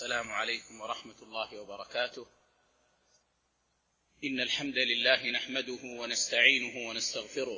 السلام عليكم ورحمة الله وبركاته. إن الحمد لله نحمده ونستعينه ونستغفره،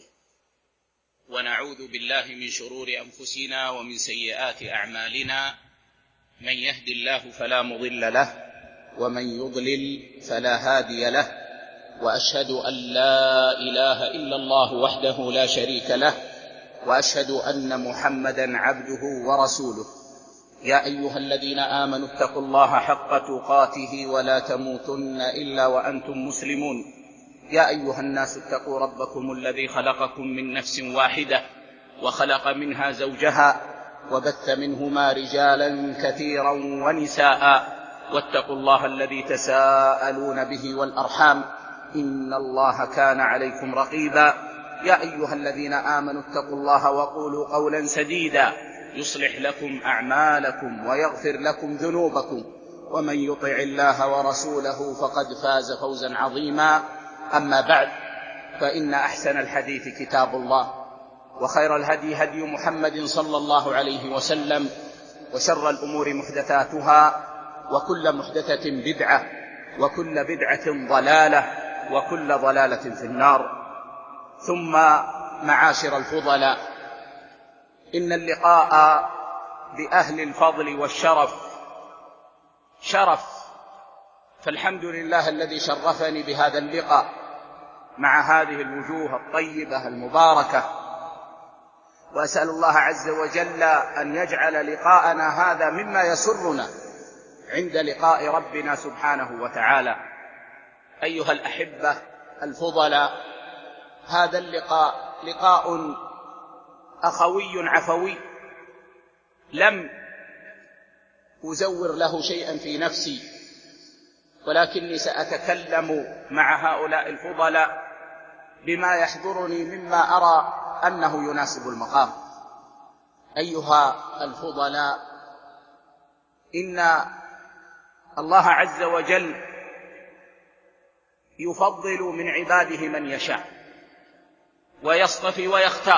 ونعوذ بالله من شرور أنفسنا ومن سيئات أعمالنا. من يهد الله فلا مضل له، ومن يضلل فلا هادي له، وأشهد أن لا إله إلا الله وحده لا شريك له، وأشهد أن محمدًا عبده ورسوله. يا أيها الذين آمنوا اتقوا الله حق تقاته ولا تموتن إلا وأنتم مسلمون. يا أيها الناس اتقوا ربكم الذي خلقكم من نفس واحدة، وخلق منها زوجها، وبث منهما رجالا كثيرا ونساء، واتقوا الله الذي تساءلون به والأرحام، إن الله كان عليكم رقيبا. يا أيها الذين آمنوا اتقوا الله وقولوا قولا سديدا يصلح لكم أعمالكم ويغفر لكم ذنوبكم، ومن يطع الله ورسوله فقد فاز فوزا عظيما. أما بعد، فإن أحسن الحديث كتاب الله، وخير الهدي هدي محمد صلى الله عليه وسلم، وشر الأمور محدثاتها، وكل محدثة بدعة، وكل بدعة ضلالة، وكل ضلالة في النار. ثم معاشر الفضلاء، إن اللقاء بأهل الفضل والشرف شرف، فالحمد لله الذي شرفني بهذا اللقاء مع هذه الوجوه الطيبة المباركة، وأسأل الله عز وجل أن يجعل لقاءنا هذا مما يسرنا عند لقاء ربنا سبحانه وتعالى. أيها الأحبة الفضلاء، هذا اللقاء لقاء أخوي عفوي، لم أزور له شيئا في نفسي، ولكني سأتكلم مع هؤلاء الفضلاء بما يحضرني مما أرى أنه يناسب المقام. أيها الفضلاء، إن الله عز وجل يفضل من عباده من يشاء، ويصطفي ويختار،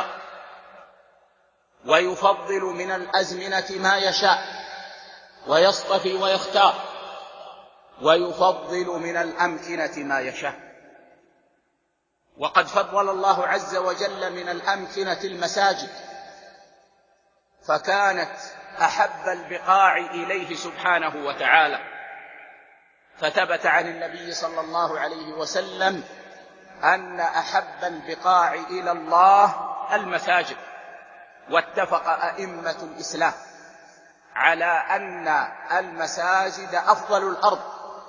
ويفضل من الأزمنة ما يشاء، ويصطفي ويختار، ويفضل من الأمكنة ما يشاء. وقد فضل الله عز وجل من الأمكنة المساجد، فكانت أحب البقاع إليه سبحانه وتعالى، فثبت عن النبي صلى الله عليه وسلم أن أحب البقاع إلى الله المساجد. واتفق أئمة الإسلام على أن المساجد أفضل الأرض،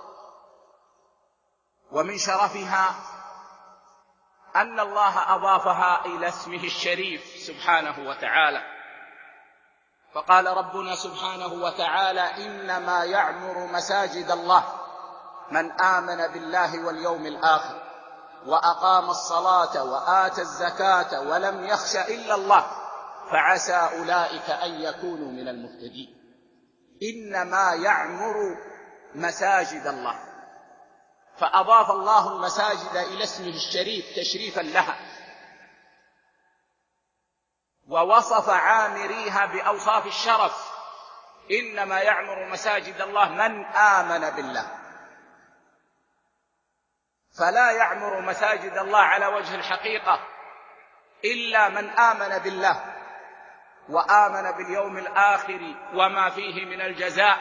ومن شرفها أن الله أضافها إلى اسمه الشريف سبحانه وتعالى، فقال ربنا سبحانه وتعالى: إنما يعمر مساجد الله من آمن بالله واليوم الآخر وأقام الصلاة وآتى الزكاة ولم يخش إلا الله فعسى أولئك أن يكونوا من المهتدين. إنما يعمر مساجد الله، فأضاف الله المساجد إلى اسمه الشريف تشريفا لها، ووصف عامريها بأوصاف الشرف: إنما يعمر مساجد الله من آمن بالله. فلا يعمر مساجد الله على وجه الحقيقة إلا من آمن بالله وآمن باليوم الآخر وما فيه من الجزاء،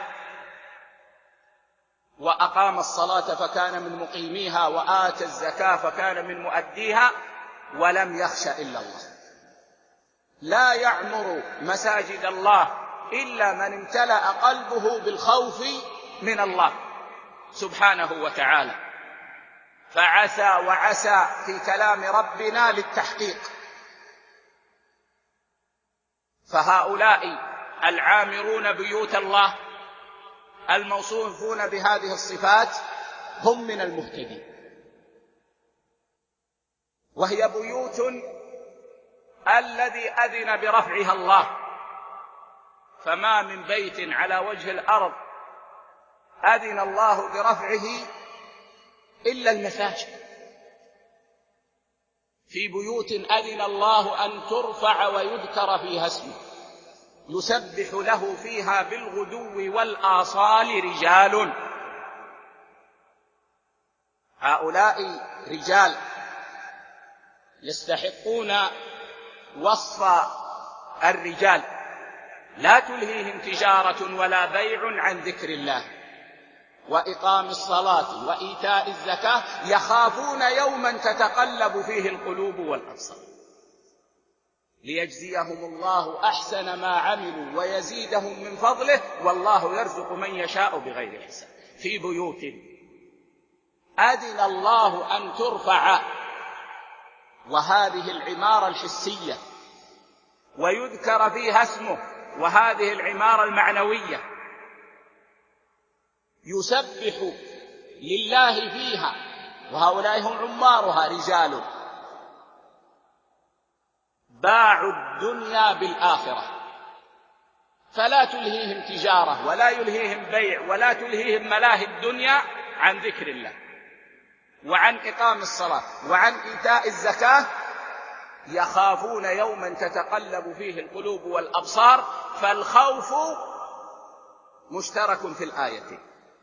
وأقام الصلاة فكان من مقيميها، وآتى الزكاة فكان من مؤديها، ولم يخش إلا الله. لا يعمر مساجد الله إلا من امتلأ قلبه بالخوف من الله سبحانه وتعالى. فعسى وعسى في كلام ربنا للتحقيق، فهؤلاء العامرون بيوت الله الموصوفون بهذه الصفات هم من المهتدين، وهي بيوت الذي أذن برفعها الله، فما من بيت على وجه الأرض أذن الله برفعه إلا المساجد. في بيوت أذن الله أن ترفع ويذكر فيها اسمه يسبح له فيها بالغدو والآصال رجال. هؤلاء رجال يستحقون وصف الرجال، لا تلهيهم تجارة ولا بيع عن ذكر الله وإقام الصلاة وإيتاء الزكاة يخافون يوما تتقلب فيه القلوب والأبصار ليجزيهم الله أحسن ما عملوا ويزيدهم من فضله والله يرزق من يشاء بغير حساب. في بيوت أذن الله أن ترفع، وهذه العمارة الحسية، ويذكر فيها اسمه، وهذه العمارة المعنوية، يسبح لله فيها، وهؤلاء هم عمارها رجال باعوا الدنيا بالآخرة، فلا تلهيهم تجارة ولا يلهيهم بيع ولا تلهيهم ملاهي الدنيا عن ذكر الله وعن إقام الصلاة وعن إيتاء الزكاة، يخافون يوما تتقلب فيه القلوب والأبصار. فالخوف مشترك في الآيتين،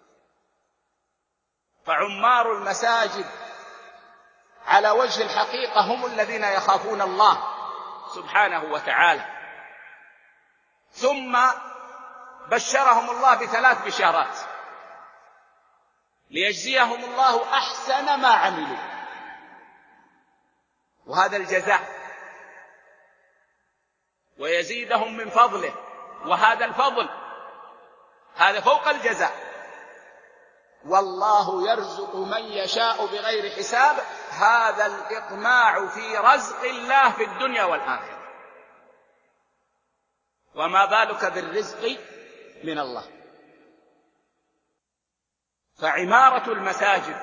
فعمار المساجد على وجه الحقيقة هم الذين يخافون الله سبحانه وتعالى، ثم بشرهم الله بثلاث بشارات ليجزيهم الله أحسن ما عملوا، وهذا الجزاء، ويزيدهم من فضله، وهذا الفضل، هذا فوق الجزاء، والله يرزق من يشاء بغير حساب، هذا الإطماع في رزق الله في الدنيا والآخرة، وما بالك بالرزق من الله. فعمارة المساجد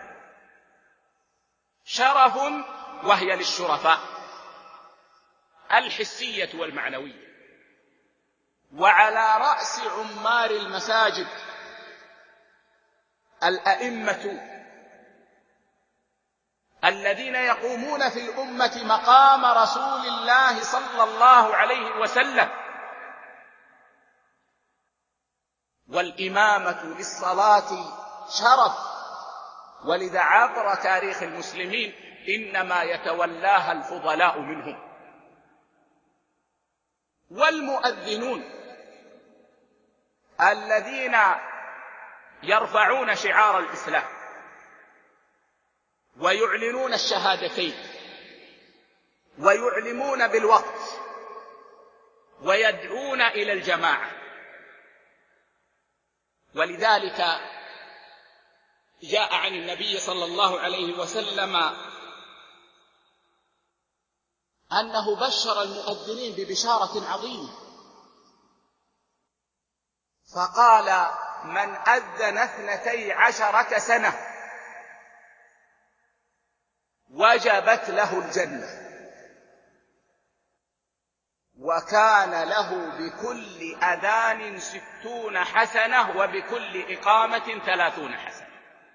شرف، وهي للشرفاء الحسية والمعنوية، وعلى رأس عمار المساجد الأئمة الذين يقومون في الأمة مقام رسول الله صلى الله عليه وسلم، والإمامة للصلاة شرف، ولذا عبر تاريخ المسلمين إنما يتولاها الفضلاء منهم. والمؤذنون الذين يرفعون شعار الإسلام ويعلنون الشهادتين ويعلمون بالوقت ويدعون إلى الجماعة. ولذلك جاء عن النبي صلى الله عليه وسلم أنه بشر المؤذنين ببشارة عظيمة، فقال: من أذن 12 سنة وجبت له الجنة، وكان له بكل أذان 60 حسنة، وبكل إقامة 30 حسنة.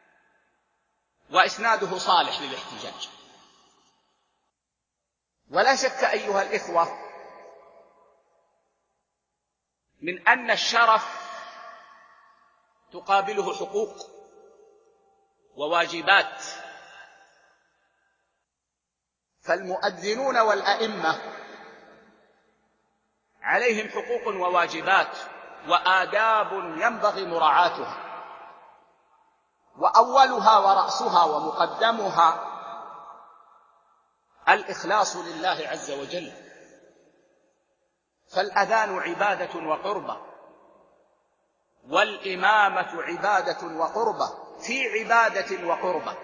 وإسناده صالح للاحتجاج. ولا شك أيها الإخوة من أن الشرف تقابله حقوق وواجبات، فالمؤذنون والأئمة عليهم حقوق وواجبات وآداب ينبغي مراعاتها، وأولها ورأسها ومقدمها الإخلاص لله عز وجل. فالأذان عبادة وقربة، والإمامة عبادة وقربة، في عبادة وقربة،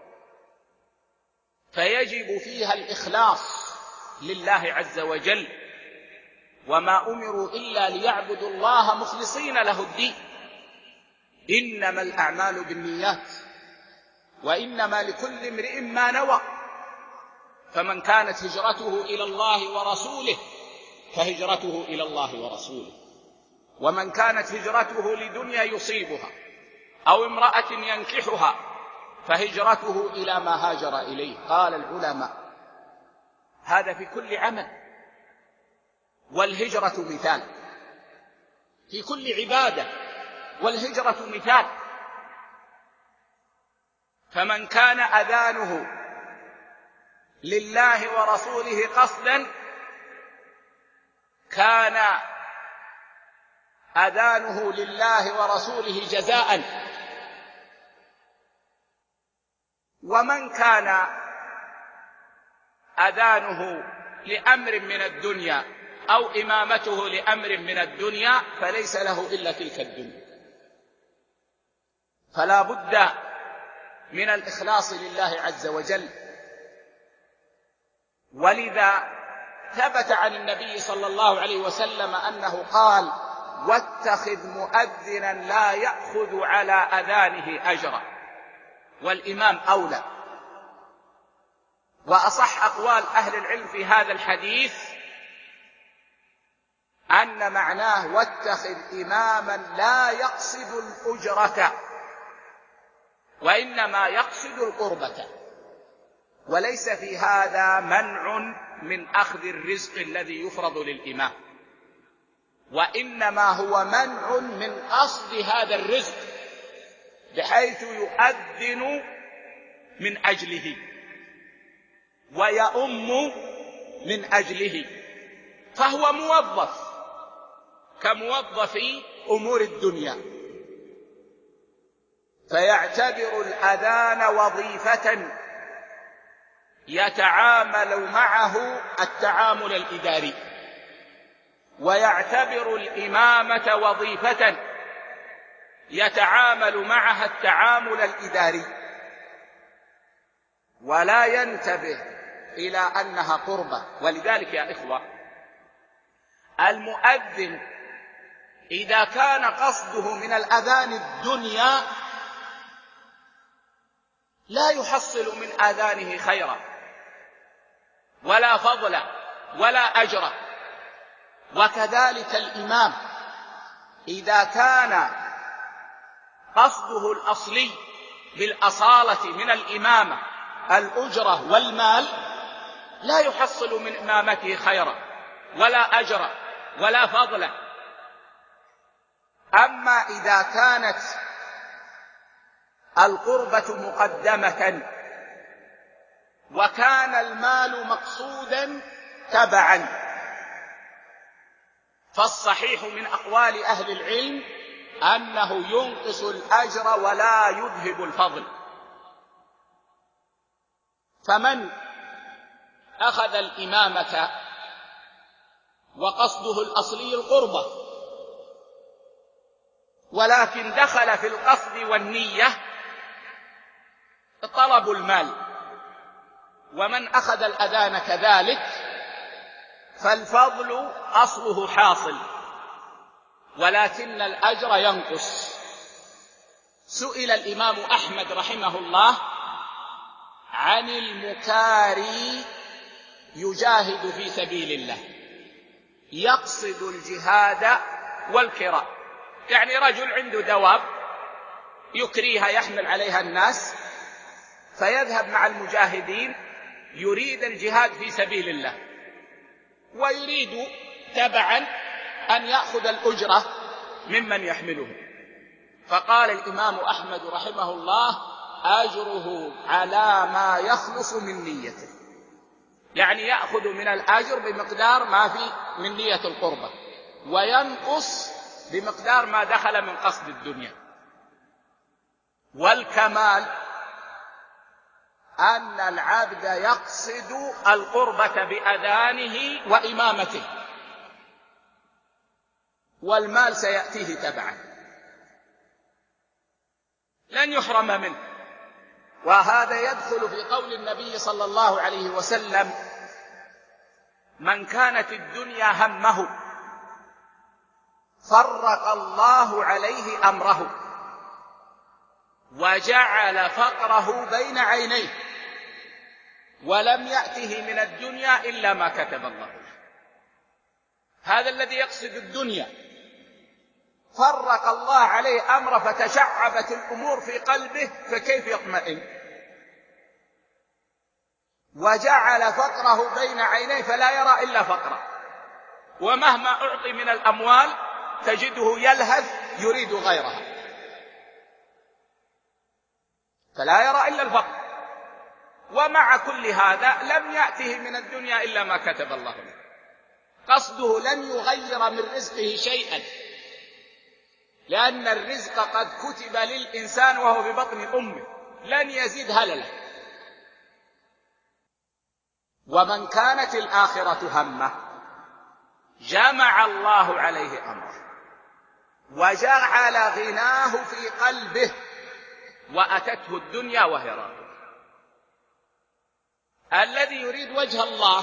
فيجب فيها الإخلاص لله عز وجل، وما أمروا إلا ليعبدوا الله مخلصين له الدين، إنما الأعمال بالنيات وإنما لكل امرئ ما نوى، فمن كانت هجرته إلى الله ورسوله فهجرته إلى الله ورسوله، ومن كانت هجرته لدنيا يصيبها أو امرأة ينكحها فهجرته إلى ما هاجر إليه. قال العلماء هذا في كل عمل، والهجرة مثال. في كل عبادة، والهجرة مثال. فمن كان أذانه لله ورسوله قصدا كان أذانه لله ورسوله جزاء، ومن كان أذانه لأمر من الدنيا أو إمامته لأمر من الدنيا فليس له إلا تلك الدنيا. فلا بد من الإخلاص لله عز وجل. ولذا ثبت عن النبي صلى الله عليه وسلم أنه قال: واتخذ مؤذنا لا يأخذ على أذانه أجرا، والإمام أولى. وأصح أقوال أهل العلم في هذا الحديث أن معناه: واتخذ إماما لا يقصد الأجرة وإنما يقصد القربة. وليس في هذا منع من أخذ الرزق الذي يفرض للإمام، وإنما هو منع من قصد هذا الرزق بحيث يؤذن من أجله ويؤم من أجله، فهو موظف كموظف أمور الدنيا، فيعتبر الأذان وظيفة يتعامل معه التعامل الإداري، ويعتبر الإمامة وظيفة يتعامل معها التعامل الإداري، ولا ينتبه إلى أنها قربة. ولذلك يا إخوة، المؤذن إذا كان قصده من الأذان الدنيا لا يحصل من آذانه خيرا ولا فضلا ولا أجرا. وكذلك الإمام إذا كان قصده الأصلي بالأصالة من الإمامة الأجرة والمال لا يحصل من إمامته خيرا ولا أجرا ولا فضلا. أما إذا كانت القربة مقدمة وكان المال مقصودا تبعا، فالصحيح من أقوال أهل العلم أنه ينقص الأجر ولا يذهب الفضل. فمن أخذ الإمامة وقصده الأصلي القربة ولكن دخل في القصد والنية طلب المال، ومن أخذ الأذان كذلك فالفضل أصله حاصل ولكن الأجر ينقص. سئل الإمام أحمد رحمه الله عن المكاري يجاهد في سبيل الله، يقصد الجهاد والكراء، يعني رجل عنده دواب يكريها يحمل عليها الناس فيذهب مع المجاهدين يريد الجهاد في سبيل الله ويريد تبعا أن يأخذ الأجرة ممن يحمله. فقال الإمام أحمد رحمه الله: أجره على ما يخلص من نيته، يعني يأخذ من الأجر بمقدار ما في من نية القربة، وينقص بمقدار ما دخل من قصد الدنيا. والكمال أن العبد يقصد القربة بأذانه وإمامته، والمال سيأتيه تبعا لن يحرم منه. وهذا يدخل في قول النبي صلى الله عليه وسلم: من كانت الدنيا همه فرق الله عليه أمره وجعل فقره بين عينيه ولم يأته من الدنيا إلا ما كتب الله له. هذا الذي يقصد الدنيا فرق الله عليه أمره فتشعبت الأمور في قلبه، فكيف يطمئن؟ وجعل فقره بين عينيه فلا يرى إلا فقره، ومهما أعطي من الأموال تجده يلهث يريد غيرها، فلا يرى إلا الفقر. ومع كل هذا لم يأته من الدنيا إلا ما كتب الله له، قصده لن يغير من رزقه شيئا، لأن الرزق قد كتب للإنسان وهو في بطن أمه، لن يزيد هلله. ومن كانت الآخرة همه جمع الله عليه أمره وجعل غناه في قلبه وأتته الدنيا وهي راغمة. الذي يريد وجه الله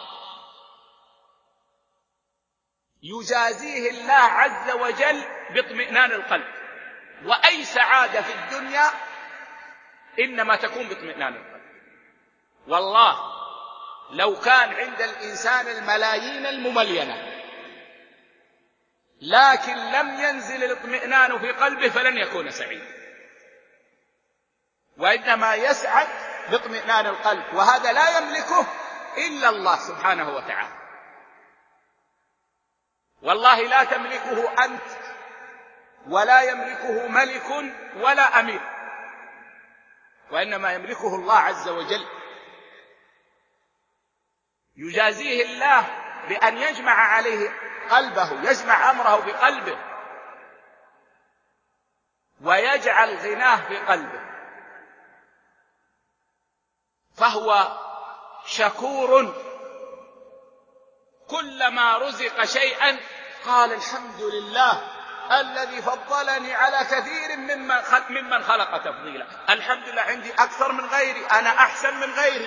يجازيه الله عز وجل باطمئنان القلب، وأي سعادة في الدنيا إنما تكون باطمئنان القلب. والله لو كان عند الإنسان الملايين المملينة لكن لم ينزل الاطمئنان في قلبه فلن يكون سعيدا، وإنما يسعد باطمئنان القلب، وهذا لا يملكه إلا الله سبحانه وتعالى. والله لا تملكه أنت ولا يملكه ملك ولا أمير، وإنما يملكه الله عز وجل. يجازيه الله بأن يجمع عليه قلبه، يجمع أمره بقلبه ويجعل غناه في قلبه، فهو شكور. كلما رزق شيئا قال الحمد لله الذي فضلني على كثير ممن خلق تفضيلا، الحمد لله عندي أكثر من غيري، أنا أحسن من غيري.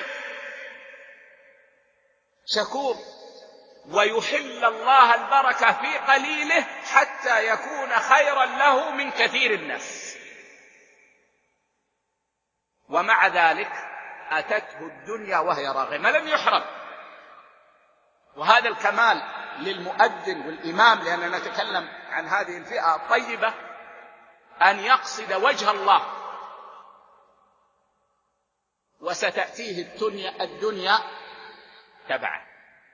شكور، ويحل الله البركة في قليله حتى يكون خيرا له من كثير الناس. ومع ذلك أتته الدنيا وهي راغمة، لم يحرم. وهذا الكمال للمؤذن والإمام، لأننا نتكلم عن هذه الفئة الطيبة، أن يقصد وجه الله وستأتيه الدنيا تبعا.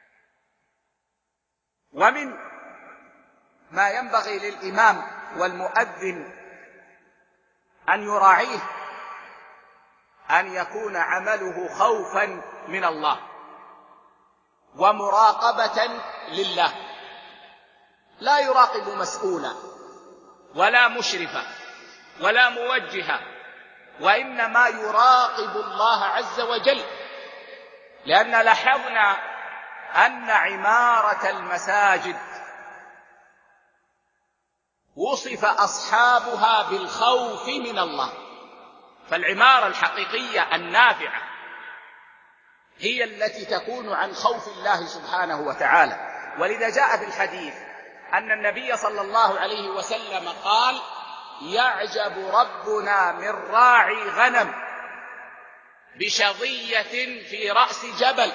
ومن ما ينبغي للإمام والمؤذن أن يراعيه أن يكون عمله خوفا من الله ومراقبة لله، لا يراقب مسؤولا ولا مشرفا ولا موجها، وإنما يراقب الله عز وجل. لأن لاحظنا أن عمارة المساجد وصف أصحابها بالخوف من الله، فالعمارة الحقيقية النافعة هي التي تكون عن خوف الله سبحانه وتعالى. ولذا جاء في الحديث أن النبي صلى الله عليه وسلم قال: يعجب ربنا من راعي غنم بشظية في رأس جبل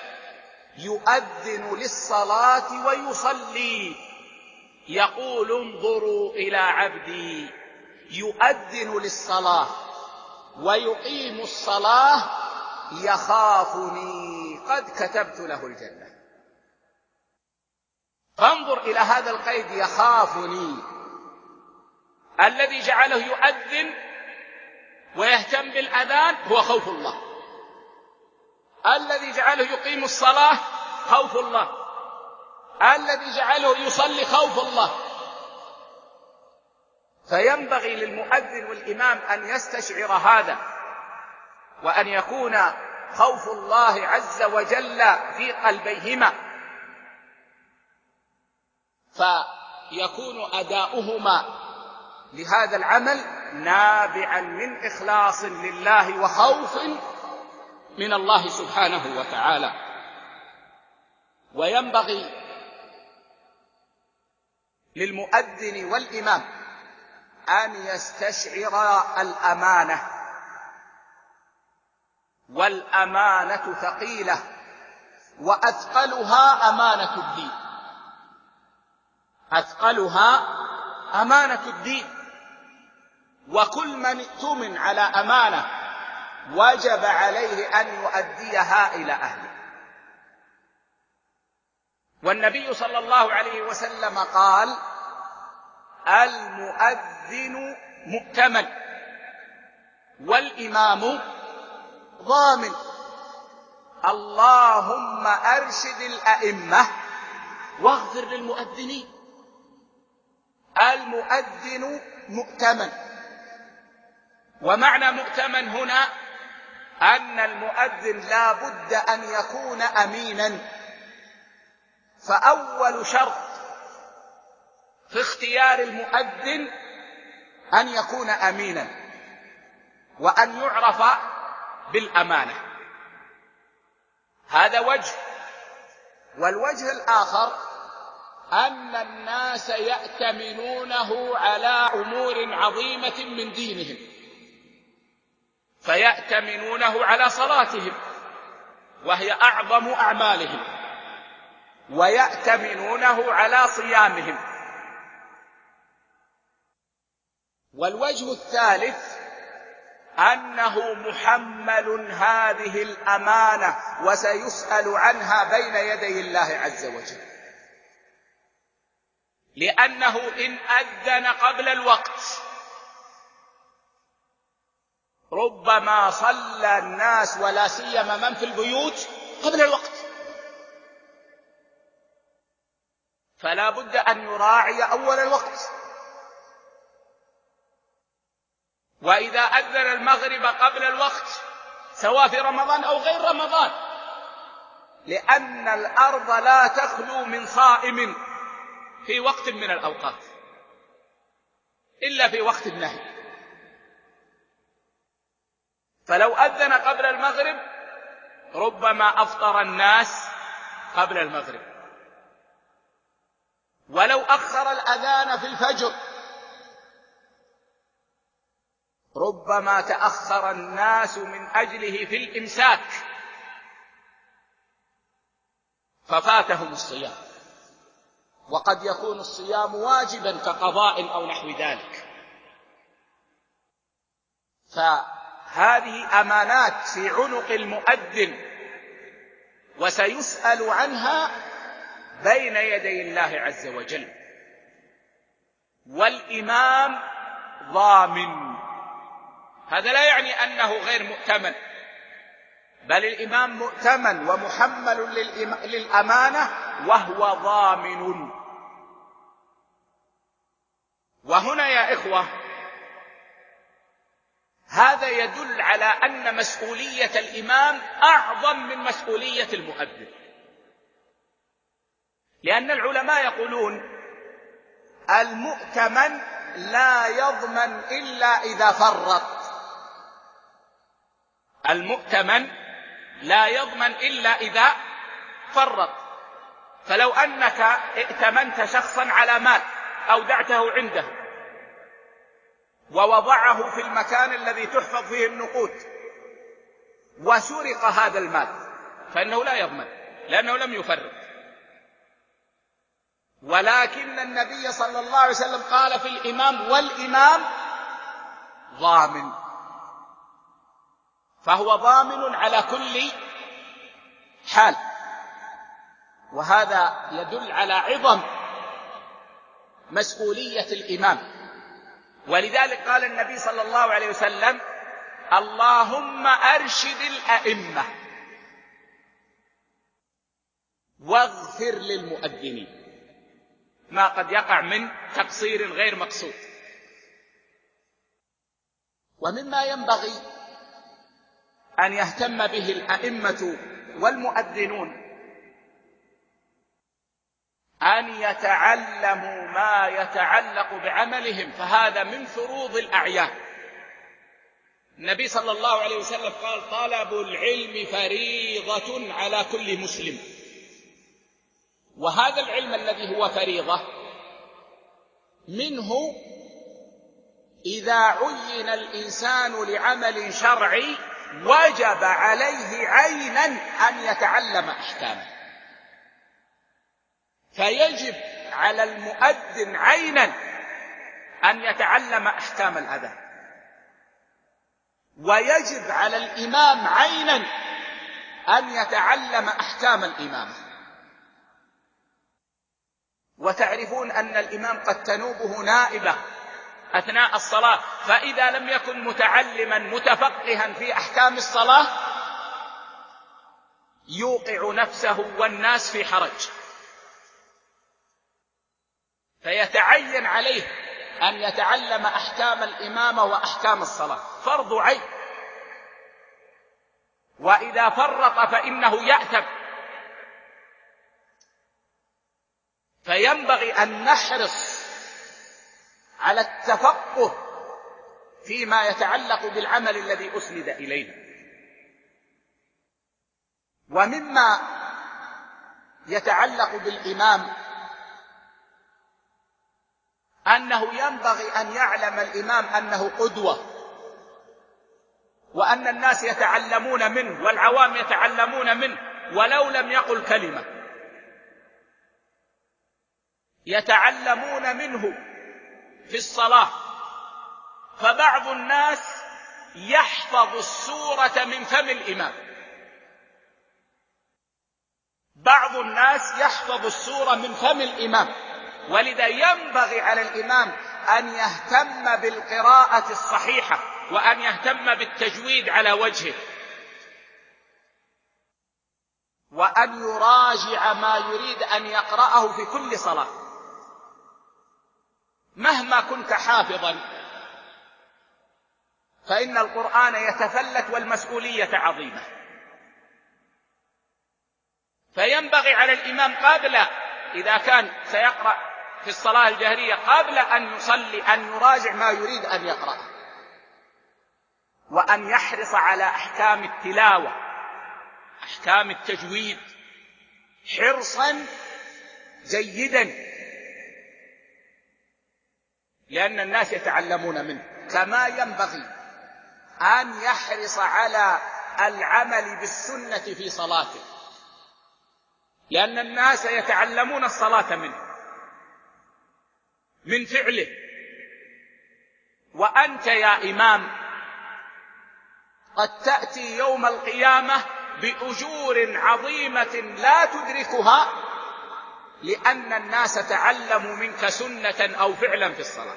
يؤذن للصلاة ويصلي، يقول: انظروا إلى عبدي يؤذن للصلاة ويقيم الصلاة يخافني قد كتبت له الجنة. فانظر إلى هذا القيد، يخافني. الذي جعله يؤذن ويهتم بالأذان هو خوف الله، الذي جعله يقيم الصلاة خوف الله، الذي جعله يصلي خوف الله. فينبغي للمؤذن والإمام أن يستشعر هذا، وأن يكون خوف الله عز وجل في قلبيهما، فيكون أداؤهما لهذا العمل نابعا من إخلاص لله وخوف من الله سبحانه وتعالى. وينبغي للمؤذن والإمام أن يستشعر الأمانة، والأمانة ثقيلة، وأثقلها أمانة الدين، أثقلها أمانة الدين. وكل من اؤتمن على أمانة وجب عليه أن يؤديها إلى أهله. والنبي صلى الله عليه وسلم قال: المؤذن مؤتمن والإمام ضامن. اللهم أرشد الأئمة واغفر للمؤذنين. المؤذن مؤتمن، ومعنى مؤتمن هنا أن المؤذن لا بد أن يكون أمينا. فأول شرط في اختيار المؤذن أن يكون أمينا وأن يعرف بالأمانة. هذا وجه. والوجه الآخر أن الناس يأتمنونه على أمور عظيمة من دينهم، فيأتمنونه على صلاتهم وهي أعظم أعمالهم، ويأتمنونه على صيامهم. والوجه الثالث أنه محمل هذه الأمانة وسيسأل عنها بين يدي الله عز وجل، لأنه إن أذن قبل الوقت ربما صلى الناس ولا سيما من في البيوت قبل الوقت، فلا بد أن يراعي أول الوقت. وإذا أذن المغرب قبل الوقت سواء في رمضان أو غير رمضان، لأن الأرض لا تخلو من صائم في وقت من الأوقات إلا في وقت النهي. فلو أذن قبل المغرب ربما أفطر الناس قبل المغرب، ولو أخر الأذان في الفجر ربما تأخر الناس من أجله في الإمساك ففاتهم الصيام، وقد يكون الصيام واجبا كقضاء أو نحو ذلك. فهذه أمانات في عنق المؤذن وسيسأل عنها بين يدي الله عز وجل. والإمام ضامن، هذا لا يعني أنه غير مؤتمن، بل الإمام مؤتمن ومحمل للأمانة وهو ضامن. وهنا يا إخوة هذا يدل على أن مسؤولية الإمام أعظم من مسؤولية المؤذن، لأن العلماء يقولون المؤتمن لا يضمن إلا إذا فرط. المؤتمن لا يضمن إلا إذا فرط. فلو أنك ائتمنت شخصا على مال أودعته عنده ووضعه في المكان الذي تحفظ فيه النقود وسرق هذا المال فإنه لا يضمن لأنه لم يفرط. ولكن النبي صلى الله عليه وسلم قال في الإمام والإمام ضامن، فهو ضامن على كل حال. وهذا يدل على عظم مسؤولية الإمام. ولذلك قال النبي صلى الله عليه وسلم اللهم أرشد الأئمة واغفر للمؤذنين، ما قد يقع من تقصير غير مقصود. ومما ينبغي أن يهتم به الأئمة والمؤذنون أن يتعلموا ما يتعلق بعملهم، فهذا من فروض الأعيان. النبي صلى الله عليه وسلم قال طلب العلم فريضة على كل مسلم. وهذا العلم الذي هو فريضة منه إذا عين الإنسان لعمل شرعي وجب عليه عينا أن يتعلم أحكامه، فيجب على المؤذن عينا أن يتعلم أحكام الأذان، ويجب على الإمام عينا أن يتعلم أحكام الإمامة. وتعرفون أن الإمام قد تنوبه نائبة أثناء الصلاة، فإذا لم يكن متعلما متفقها في أحكام الصلاة يوقع نفسه والناس في حرج، فيتعين عليه أن يتعلم أحكام الإمامة وأحكام الصلاة، فرض عين، وإذا فرط فإنه يأثم. فينبغي أن نحرص على التفقه فيما يتعلق بالعمل الذي أسند إلينا. ومما يتعلق بالإمام أنه ينبغي أن يعلم الإمام أنه قدوة، وأن الناس يتعلمون منه والعوام يتعلمون منه، ولو لم يقل كلمة يتعلمون منه في الصلاة. فبعض الناس يحفظ السورة من فم الإمام، بعض الناس يحفظ السورة من فم الإمام، ولذا ينبغي على الإمام أن يهتم بالقراءة الصحيحة، وأن يهتم بالتجويد على وجهه، وأن يراجع ما يريد أن يقرأه في كل صلاة. مهما كنت حافظا فإن القرآن يتفلت والمسؤولية عظيمة، فينبغي على الإمام قبل، إذا كان سيقرأ في الصلاة الجهرية، قبل أن يصلي أن يراجع ما يريد أن يقرأ، وأن يحرص على أحكام التلاوة، أحكام التجويد حرصا جيدا، لأن الناس يتعلمون منه. كما ينبغي أن يحرص على العمل بالسنة في صلاته، لأن الناس يتعلمون الصلاة منه، من فعله. وأنت يا إمام قد تأتي يوم القيامة بأجور عظيمة لا تدركها، لأن الناس تعلموا منك سنة أو فعلا في الصلاة.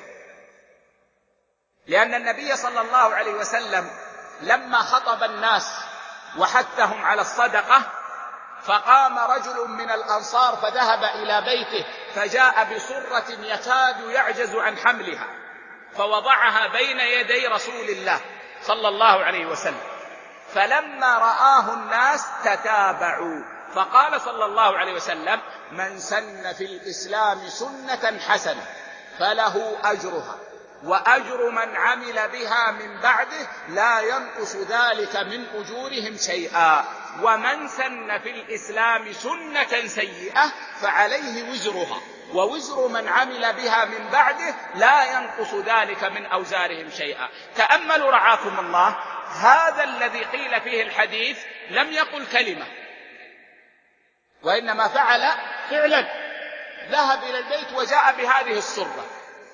لأن النبي صلى الله عليه وسلم لما خطب الناس وحثهم على الصدقة، فقام رجل من الأنصار فذهب إلى بيته، فجاء بصرة يكاد يعجز عن حملها، فوضعها بين يدي رسول الله صلى الله عليه وسلم. فلما رآه الناس تتابعوا، فقال صلى الله عليه وسلم: من سن في الإسلام سنة حسنة فله أجرها وأجر من عمل بها من بعده لا ينقص ذلك من أجورهم شيئا، ومن سن في الإسلام سنة سيئة فعليه وزرها ووزر من عمل بها من بعده لا ينقص ذلك من أوزارهم شيئا. تأملوا رعاكم الله، هذا الذي قيل فيه الحديث لم يقل كلمة، وإنما فعل فعلا، ذهب إلى البيت وجاء بهذه الصرة،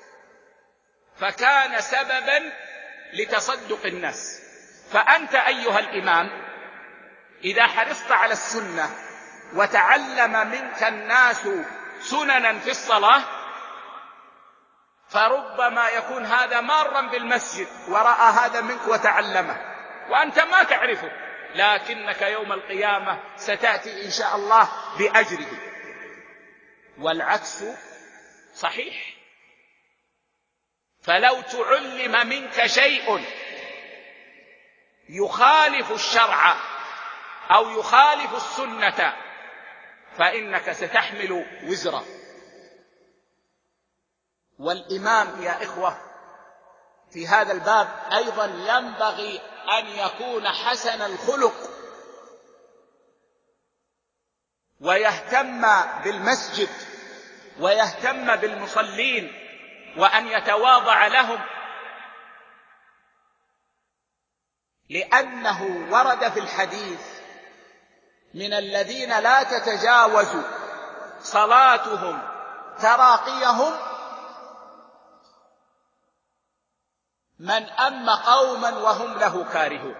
فكان سببا لتصدق الناس. فأنت أيها الإمام إذا حرصت على السنة وتعلم منك الناس سننا في الصلاة، فربما يكون هذا مارا بالمسجد ورأى هذا منك وتعلمه وأنت ما تعرفه، لكنك يوم القيامة ستأتي إن شاء الله بأجره. والعكس صحيح، فلو تعلم منك شيء يخالف الشرع أو يخالف السنة فإنك ستحمل وزرا. والإمام يا إخوة في هذا الباب أيضا ينبغي أن يكون حسن الخلق، ويهتم بالمسجد ويهتم بالمصلين، وأن يتواضع لهم، لأنه ورد في الحديث: من الذين لا تتجاوز صلاتهم تراقيهم من أم قوما وهم له كارهون.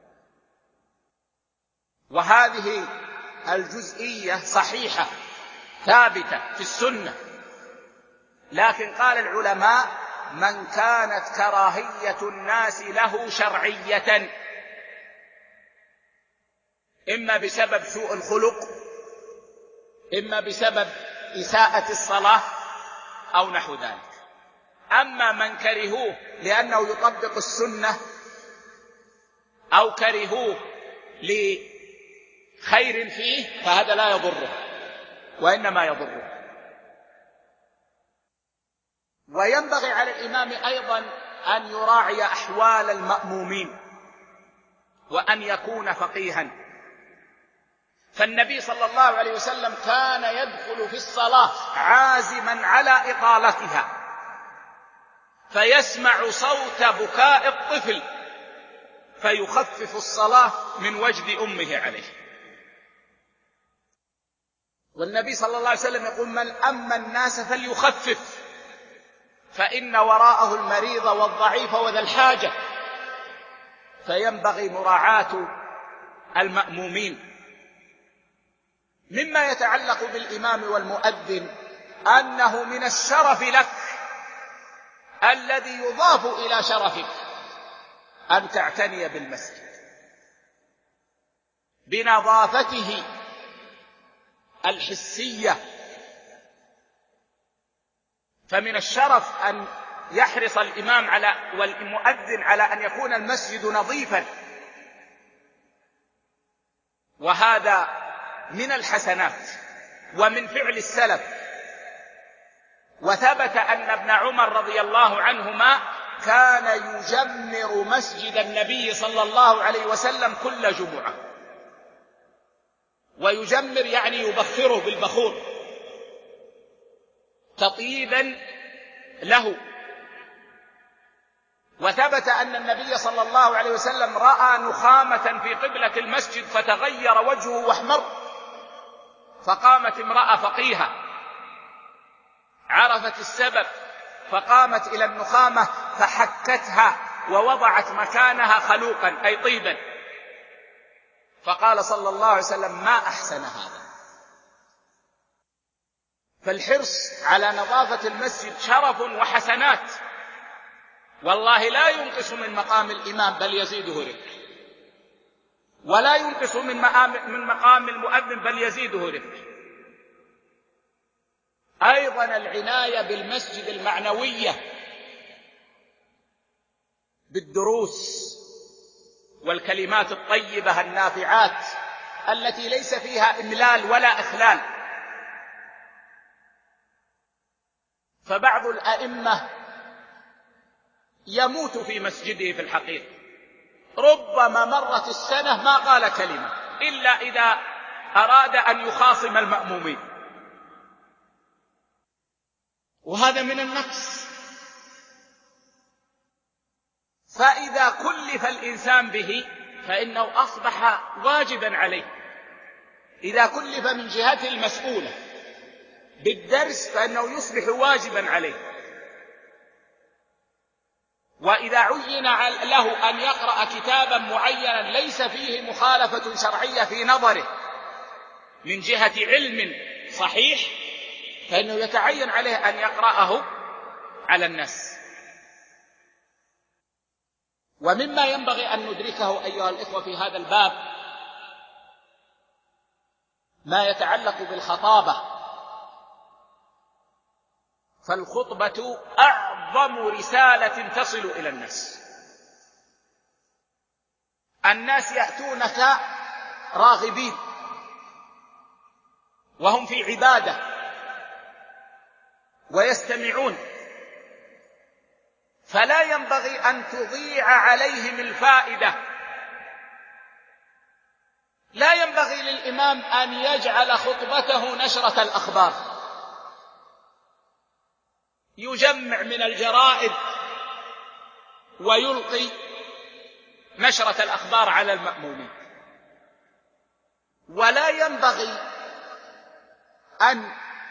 وهذه الجزئية صحيحة ثابتة في السنة، لكن قال العلماء: من كانت كراهية الناس له شرعية، إما بسبب سوء الخلق، إما بسبب إساءة الصلاة أو نحو ذلك. أما من كرهوه لأنه يطبق السنة أو كرهوه لخير فيه فهذا لا يضره، وإنما يضره. وينبغي على الإمام أيضا أن يراعي أحوال المأمومين وأن يكون فقيها. فالنبي صلى الله عليه وسلم كان يدخل في الصلاة عازما على إطالتها، فيسمع صوت بكاء الطفل فيخفف الصلاة من وجد أمه عليه. والنبي صلى الله عليه وسلم يقول: من أما الناس فليخفف، فإن وراءه المريض والضعيف وذا الحاجة. فينبغي مراعاة المأمومين. مما يتعلق بالإمام والمؤذن أنه من الشرف لك الذي يضاف إلى شرفك أن تعتني بالمسجد بنظافته الحسية. فمن الشرف أن يحرص الإمام والمؤذن على أن يكون المسجد نظيفا، وهذا من الحسنات ومن فعل السلف. وثبت أن ابن عمر رضي الله عنهما كان يجمر مسجد النبي صلى الله عليه وسلم كل جمعة. ويجمر يعني يبخره بالبخور تطيبا له. وثبت أن النبي صلى الله عليه وسلم رأى نخامة في قبلة المسجد فتغير وجهه واحمر، فقامت امرأة فقيهة عرفت السبب فقامت إلى النخامة فحكتها ووضعت مكانها خلوقا أي طيبا، فقال صلى الله عليه وسلم: ما أحسن هذا. فالحرص على نظافة المسجد شرف وحسنات، والله لا ينقص من مقام الإمام بل يزيده رفق، ولا ينقص من مقام المؤذن بل يزيده رفق. أيضا العناية بالمسجد المعنوية بالدروس والكلمات الطيبة النافعات التي ليس فيها إملال ولا إخلال. فبعض الأئمة يموت في مسجده في الحقيقة، ربما مرت السنة ما قال كلمة إلا إذا أراد أن يخاصم المأمومين، وهذا من النقص. فإذا كلف الإنسان به فإنه أصبح واجبا عليه. إذا كلف من جهته المسؤولة بالدرس فإنه يصبح واجبا عليه. وإذا عين له أن يقرأ كتابا معينا ليس فيه مخالفة شرعية في نظره من جهة علم صحيح فإنه يتعين عليه أن يقرأه على الناس. ومما ينبغي أن ندركه أيها الإخوة في هذا الباب ما يتعلق بالخطابة. فالخطبة أعظم رسالة تصل إلى الناس. الناس يأتونك راغبين وهم في عبادة ويستمعون، فلا ينبغي أن تضيع عليهم الفائدة. لا ينبغي للإمام أن يجعل خطبته نشرة الأخبار، يجمع من الجرائد ويلقي نشرة الأخبار على المأمومين. ولا ينبغي أن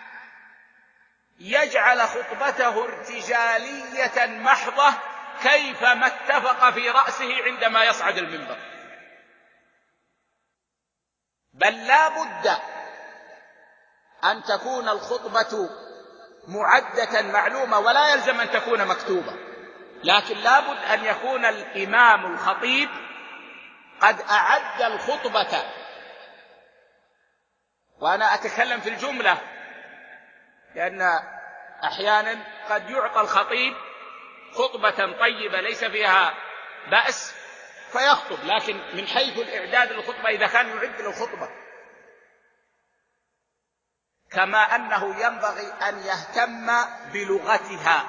يجعل خطبته ارتجالية محضة كيفما اتفق في رأسه عندما يصعد المنبر، بل لا بد أن تكون الخطبة معدة معلومة، ولا يلزم أن تكون مكتوبة، لكن لابد أن يكون الإمام الخطيب قد أعد الخطبة. وأنا أتكلم في الجملة، لأن أحيانا قد يعطى الخطيب خطبة طيبة ليس فيها بأس فيخطب، لكن من حيث الإعداد للخطبة إذا كان يعد للخطبة، كما أنه ينبغي أن يهتم بلغتها،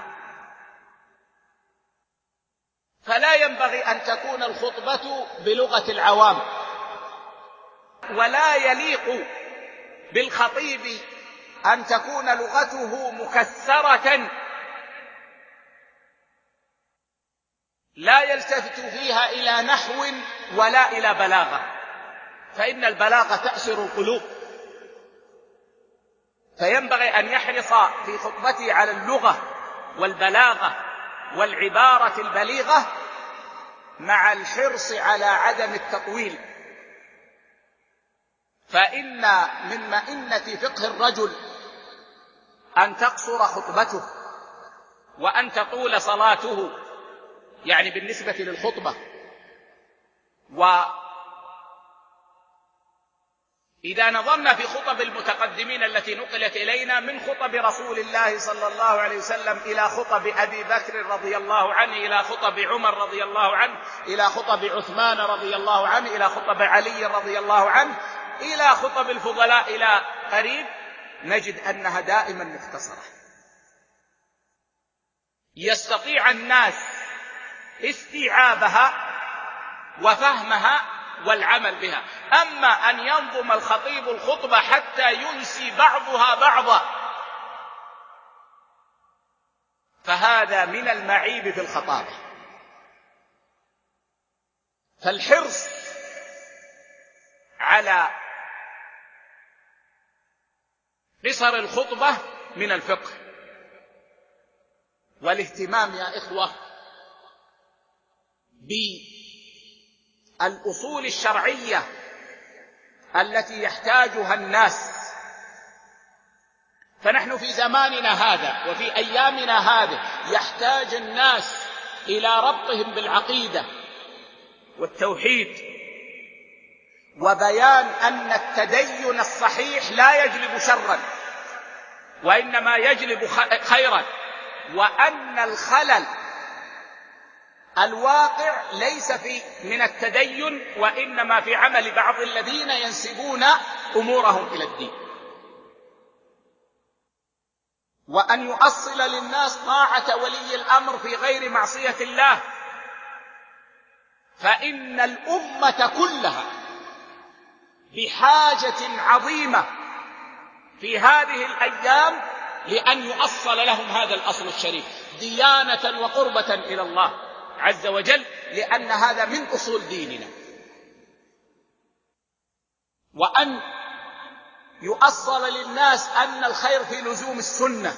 فلا ينبغي أن تكون الخطبة بلغة العوام، ولا يليق بالخطيب أن تكون لغته مكسرة لا يلتفت فيها إلى نحو ولا إلى بلاغة، فإن البلاغة تأسر القلوب، فينبغي أن يحرص في خطبته على اللغة والبلاغة والعبارة البليغة، مع الحرص على عدم التطويل، فإن من مئنة فقه الرجل أن تقصر خطبته وأن تطول صلاته، يعني بالنسبة للخطبة. وإذا نظرنا في خطب المتقدمين التي نقلت إلينا من خطب رسول الله صلى الله عليه وسلم إلى خطب أبي بكر رضي الله عنه، إلى خطب عمر رضي الله عنه، إلى خطب عثمان رضي الله عنه، إلى خطب علي رضي الله عنه، إلى خطب الفضلاء إلى قريب، نجد أنها دائما مختصرة، يستطيع الناس استيعابها وفهمها والعمل بها. أما أن ينظم الخطيب الخطبة حتى ينسي بعضها بعضا، فهذا من المعيب في الخطابة. فالحرص على قصر الخطبة من الفقه، والاهتمام يا إخوة بالأصول الشرعية التي يحتاجها الناس. فنحن في زماننا هذا وفي أيامنا هذه يحتاج الناس إلى ربطهم بالعقيدة والتوحيد، وبيان أن التدين الصحيح لا يجلب شرا وإنما يجلب خيرا، وأن الخلل الواقع ليس من التدين وإنما في عمل بعض الذين ينسبون أمورهم إلى الدين، وأن يؤصل للناس طاعة ولي الأمر في غير معصية الله، فإن الأمة كلها بحاجة عظيمة في هذه الأيام لأن يؤصل لهم هذا الأصل الشريف ديانة وقربة إلى الله عز وجل، لأن هذا من أصول ديننا. وأن يؤصل للناس أن الخير في لزوم السنة،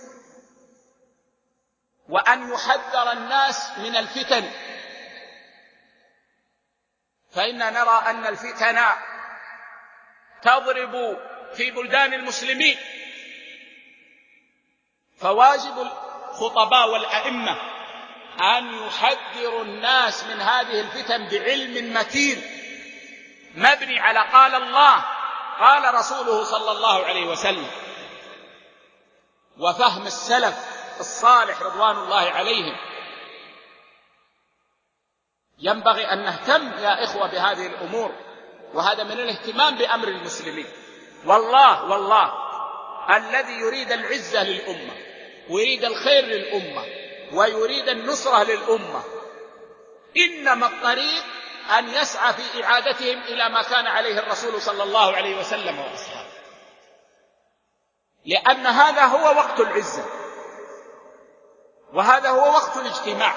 وأن يحذر الناس من الفتن، فإننا نرى أن الفتن تضرب في بلدان المسلمين، فواجب الخطباء والأئمة أن يحذروا الناس من هذه الفتن بعلم متين مبني على قال الله قال رسوله صلى الله عليه وسلم، وفهم السلف الصالح رضوان الله عليهم. ينبغي أن نهتم يا إخوة بهذه الأمور، وهذا من الاهتمام بأمر المسلمين. والله الذي يريد العزة للأمة ويريد الخير للأمة ويريد النصرة للأمة، إنما الطريق أن يسعى في إعادتهم إلى ما كان عليه الرسول صلى الله عليه وسلم وأصحابه، لأن هذا هو وقت العزة، وهذا هو وقت الاجتماع.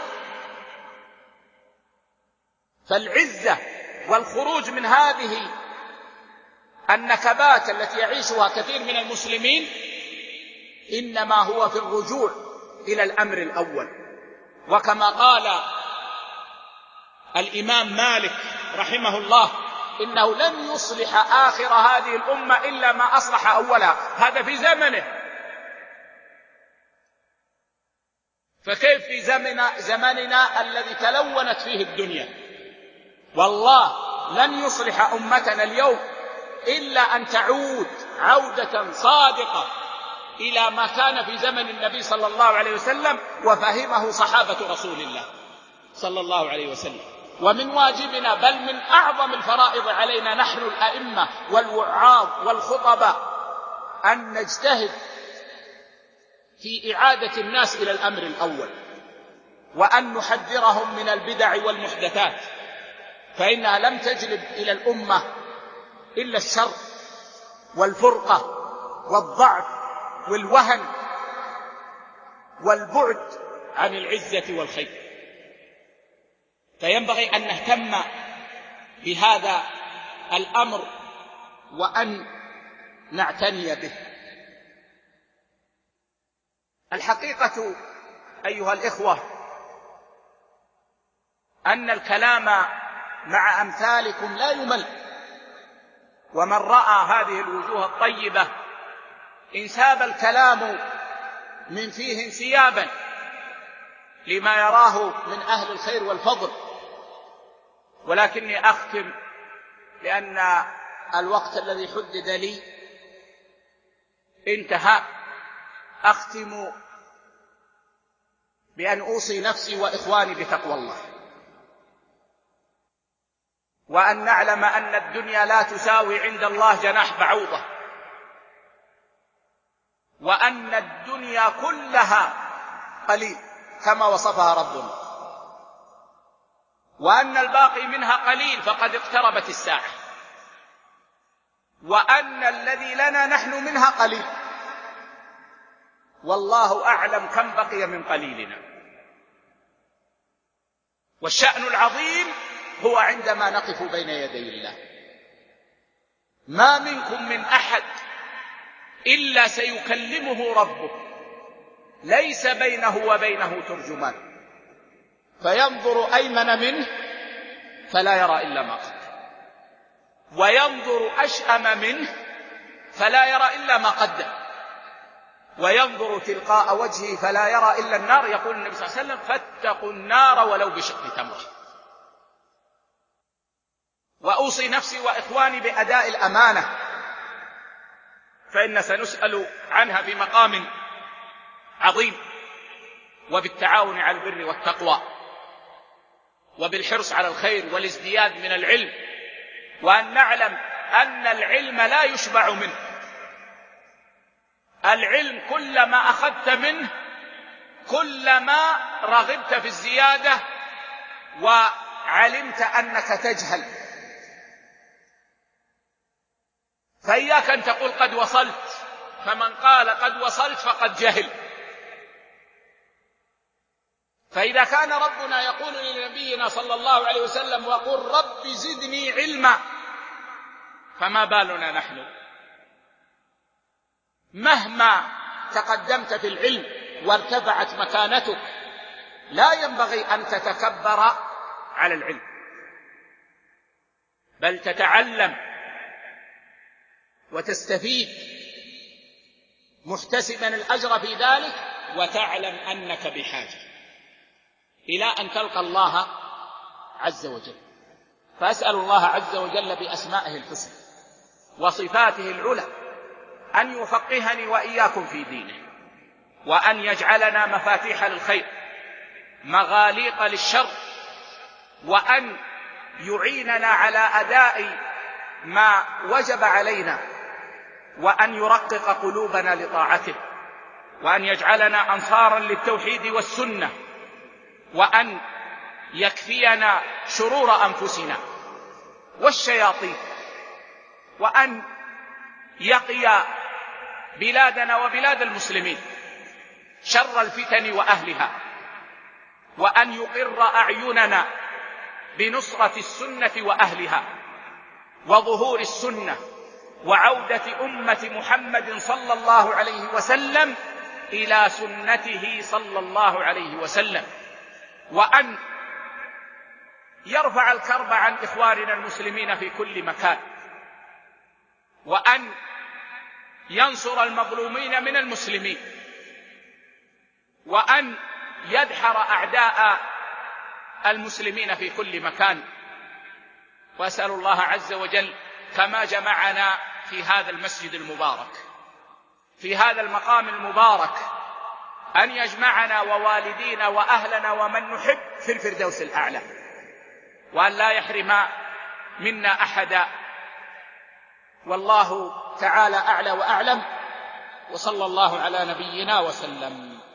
فالعزة والخروج من هذه النكبات التي يعيشها كثير من المسلمين إنما هو في الرجوع إلى الأمر الأول. وكما قال الإمام مالك رحمه الله: إنه لن يصلح آخر هذه الأمة إلا ما أصلح أولها، هذا في زمنه. فكيف في زمننا الذي تلونت فيه الدنيا؟ والله لن يصلح أمتنا اليوم إلا أن تعود عودة صادقة إلى ما كان في زمن النبي صلى الله عليه وسلم وفهمه صحابة رسول الله صلى الله عليه وسلم. ومن واجبنا بل من أعظم الفرائض علينا نحن الأئمة والوعاظ والخطباء أن نجتهد في إعادة الناس إلى الأمر الأول، وأن نحذرهم من البدع والمحدثات، فإنها لم تجلب إلى الأمة إلا الشر والفرقة والضعف والوهن والبعد عن العزة والخير. فينبغي أن نهتم بهذا الأمر وأن نعتني به. الحقيقة أيها الإخوة أن الكلام مع أمثالكم لا يمل، ومن رأى هذه الوجوه الطيبة انساب الكلام من فيه انسيابا لما يراه من أهل الخير والفضل. ولكني أختم لأن الوقت الذي حدد لي انتهى. أختم بأن أوصي نفسي وإخواني بتقوى الله، وأن نعلم أن الدنيا لا تساوي عند الله جناح بعوضة، وأن الدنيا كلها قليل كما وصفها ربنا، وأن الباقي منها قليل فقد اقتربت الساعة، وأن الذي لنا نحن منها قليل، والله أعلم كم بقي من قليلنا. والشأن العظيم هو عندما نقف بين يدي الله. ما منكم من أحد إلا سيكلمه ربه، ليس بينه وبينه ترجمان، فينظر أيمن منه فلا يرى إلا ما قدم، وينظر أشأم منه فلا يرى إلا ما قدم، وينظر تلقاء وجهه فلا يرى إلا النار. يقول النبي صلى الله عليه وسلم: فاتقوا النار ولو بشق تمرة. وأوصي نفسي وإخواني بأداء الأمانة، فإن سنسأل عنها في مقام عظيم، وبالتعاون على البر والتقوى، وبالحرص على الخير والازدياد من العلم، وأن نعلم أن العلم لا يشبع منه. العلم كلما أخذت منه كلما رغبت في الزيادة وعلمت أنك تجهل. فإياك أن تقول قد وصلت، فمن قال قد وصلت فقد جهل. فإذا كان ربنا يقول لنبينا صلى الله عليه وسلم: وقل رب زدني علما، فما بالنا نحن؟ مهما تقدمت في العلم وارتفعت مكانتك لا ينبغي أن تتكبر على العلم، بل تتعلم وتستفيد محتسبا الأجر في ذلك، وتعلم أنك بحاجة إلى أن تلقى الله عز وجل. فأسأل الله عز وجل بأسمائه الحسنى وصفاته العلى أن يفقهني وإياكم في دينه، وأن يجعلنا مفاتيح للخير مغاليق للشر، وأن يعيننا على أداء ما وجب علينا، وأن يرقق قلوبنا لطاعته، وأن يجعلنا أنصارا للتوحيد والسنة، وأن يكفينا شرور أنفسنا والشياطين، وأن يقي بلادنا وبلاد المسلمين شر الفتن وأهلها، وأن يقر أعيننا بنصرة السنة وأهلها وظهور السنة وعودة أمة محمد صلى الله عليه وسلم إلى سنته صلى الله عليه وسلم، وأن يرفع الكرب عن إخواننا المسلمين في كل مكان، وأن ينصر المظلومين من المسلمين، وأن يدحر أعداء المسلمين في كل مكان. وأسأل الله عز وجل كما جمعنا في هذا المسجد المبارك في هذا المقام المبارك أن يجمعنا ووالدينا وأهلنا ومن نحب في الفردوس الأعلى، وأن لا يحرم منا أحدا. والله تعالى أعلى وأعلم، وصلى الله على نبينا وسلم.